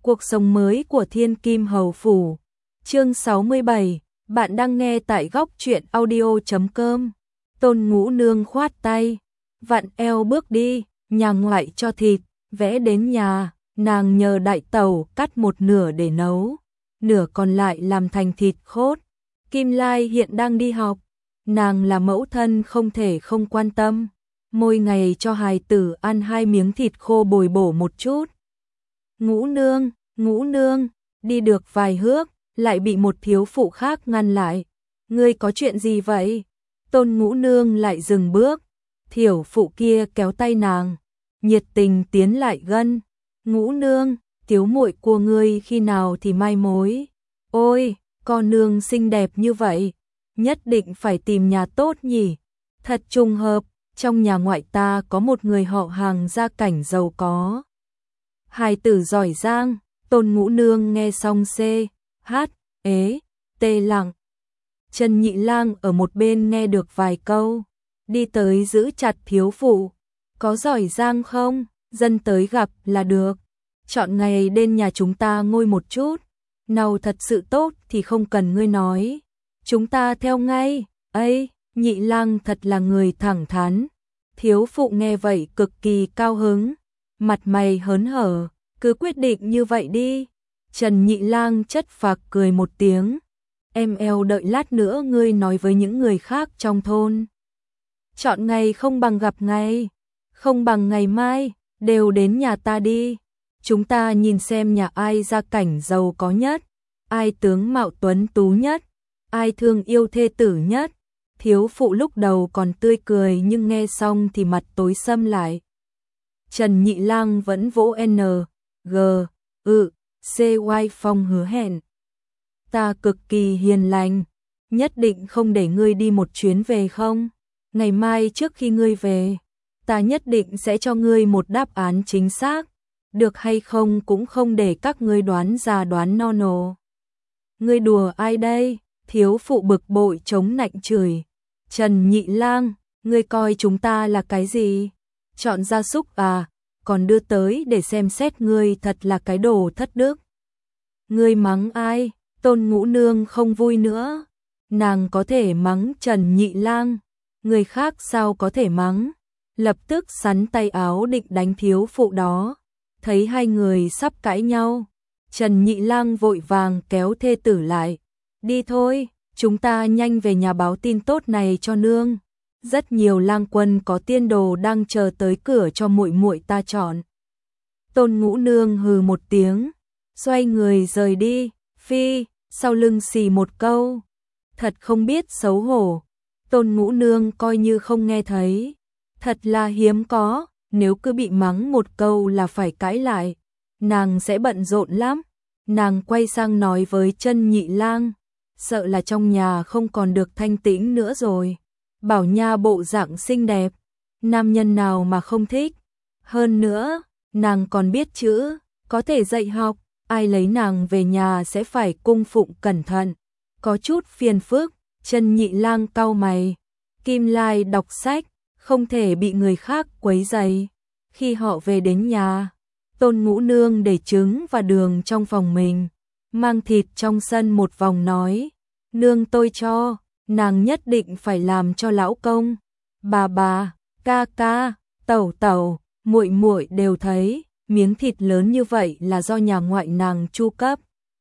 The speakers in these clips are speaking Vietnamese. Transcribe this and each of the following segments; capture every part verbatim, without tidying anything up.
Cuộc sống mới của Thiên Kim Hầu Phủ. Chương sáu mươi bảy, bạn đang nghe tại góc truyện audio chấm com. Tôn Ngũ Nương khoát tay, vặn eo bước đi, nhà ngoại cho thịt, vẽ đến nhà, nàng nhờ đại tẩu cắt một nửa để nấu, nửa còn lại làm thành thịt khốt. Kim Lai hiện đang đi học, nàng là mẫu thân không thể không quan tâm, mỗi ngày cho hài tử ăn hai miếng thịt khô bồi bổ một chút. Ngũ Nương, Ngũ Nương, đi được vài bước, lại bị một thiếu phụ khác ngăn lại. Ngươi có chuyện gì vậy? Tôn Ngũ Nương lại dừng bước, thiếu phụ kia kéo tay nàng, nhiệt tình tiến lại gần. Ngũ Nương, thiếu muội của ngươi khi nào thì mai mối? Ôi, con nương xinh đẹp như vậy, nhất định phải tìm nhà tốt nhỉ? Thật trùng hợp, trong nhà ngoại ta có một người họ Hàng gia cảnh giàu có. Hài tử giỏi giang. Tôn Ngũ Nương nghe xong c, hát, ế, tê lặng. Trần Nhị Lang ở một bên nghe được vài câu, đi tới giữ chặt thiếu phụ. Có giỏi giang không? Dân tới gặp là được. Chọn ngày đến nhà chúng ta ngồi một chút. Nào thật sự tốt thì không cần ngươi nói. Chúng ta theo ngay. Ây, Nhị Lang thật là người thẳng thắn. Thiếu phụ nghe vậy cực kỳ cao hứng, mặt mày hớn hở. Cứ quyết định như vậy đi. Trần Nhị Lang chất phác cười một tiếng. Em eo đợi lát nữa ngươi nói với những người khác trong thôn. Chọn ngày không bằng gặp ngày, không bằng ngày mai, đều đến nhà ta đi. Chúng ta nhìn xem nhà ai gia cảnh giàu có nhất, ai tướng mạo tuấn tú nhất, ai thương yêu thê tử nhất. Thiếu phụ lúc đầu còn tươi cười nhưng nghe xong thì mặt tối sầm lại. Trần Nhị Lang vẫn vỗ N G, ự, C Y phong hứa hẹn. Ta cực kỳ hiền lành, nhất định không để ngươi đi một chuyến về không? Ngày mai trước khi ngươi về, ta nhất định sẽ cho ngươi một đáp án chính xác, được hay không cũng không để các ngươi đoán già đoán non nổ. Ngươi đùa ai đây? Thiếu phụ bực bội chống nạnh chửi. Trần Nhị Lang, ngươi coi chúng ta là cái gì? Chọn gia súc à? Còn đưa tới để xem xét ngươi thật là cái đồ thất đức. Ngươi mắng ai? Tôn Ngũ Nương không vui nữa. Nàng có thể mắng Trần Nhị Lang, người khác sao có thể mắng? Lập tức sắn tay áo định đánh thiếu phụ đó. Thấy hai người sắp cãi nhau, Trần Nhị Lang vội vàng kéo thê tử lại. Đi thôi, chúng ta nhanh về nhà báo tin tốt này cho nương. Rất nhiều lang quân có tiên đồ đang chờ tới cửa cho muội muội ta chọn. Tôn Ngũ Nương hừ một tiếng, xoay người rời đi. Phi, sau lưng xì một câu. Thật không biết xấu hổ. Tôn Ngũ Nương coi như không nghe thấy. Thật là hiếm có, nếu cứ bị mắng một câu là phải cãi lại, nàng sẽ bận rộn lắm. Nàng quay sang nói với Trần Nhị Lang, sợ là trong nhà không còn được thanh tĩnh nữa rồi. Bảo Nha bộ dạng xinh đẹp, nam nhân nào mà không thích. Hơn nữa, nàng còn biết chữ, có thể dạy học, ai lấy nàng về nhà sẽ phải cung phụng cẩn thận. Có chút phiền phức. Trần Nhị Lang cau mày. Kim Lai đọc sách, không thể bị người khác quấy rầy. Khi họ về đến nhà, Tôn Ngũ Nương để trứng và đường trong phòng mình, mang thịt trong sân một vòng nói, nương tôi cho. Nàng nhất định phải làm cho lão công, bà bà, ca ca, tẩu tẩu, muội muội đều thấy, miếng thịt lớn như vậy là do nhà ngoại nàng chu cấp.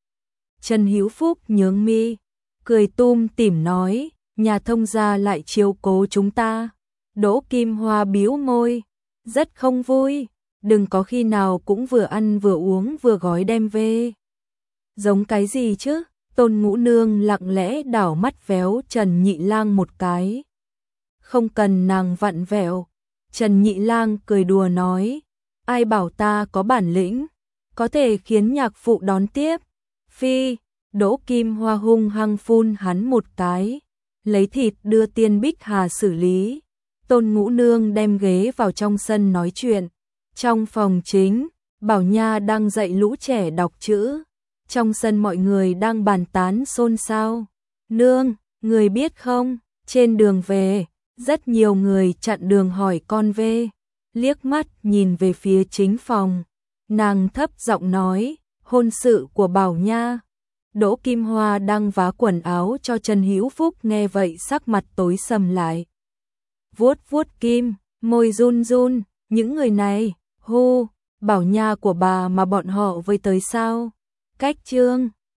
Trần Hữu Phúc nhướng mi, cười tủm tỉm nói, nhà thông gia lại chiếu cố chúng ta. Đỗ Kim Hoa bĩu môi, rất không vui, đừng có khi nào cũng vừa ăn vừa uống vừa gói đem về. Giống cái gì chứ? Tôn Ngũ Nương lặng lẽ đảo mắt véo Trần Nhị Lang một cái. Không cần nàng vặn vẹo. Trần Nhị Lang cười đùa nói, ai bảo ta có bản lĩnh, có thể khiến nhạc phụ đón tiếp. Phi, Đỗ Kim Hoa hung hăng phun hắn một cái, lấy thịt đưa Tiên Bích Hà xử lý. Tôn Ngũ Nương đem ghế vào trong sân nói chuyện. Trong phòng chính, Bảo Nha đang dạy lũ trẻ đọc chữ. Trong sân mọi người đang bàn tán xôn xao. Nương, người biết không, trên đường về, rất nhiều người chặn đường hỏi con về. Liếc mắt nhìn về phía chính phòng, nàng thấp giọng nói, hôn sự của Bảo Nha. Đỗ Kim Hoa đang vá quần áo cho Trần Hữu Phúc nghe vậy sắc mặt tối sầm lại. Vuốt vuốt kim, môi run run, những người này, hô, Bảo Nha của bà mà bọn họ với tới sao? Cách Trương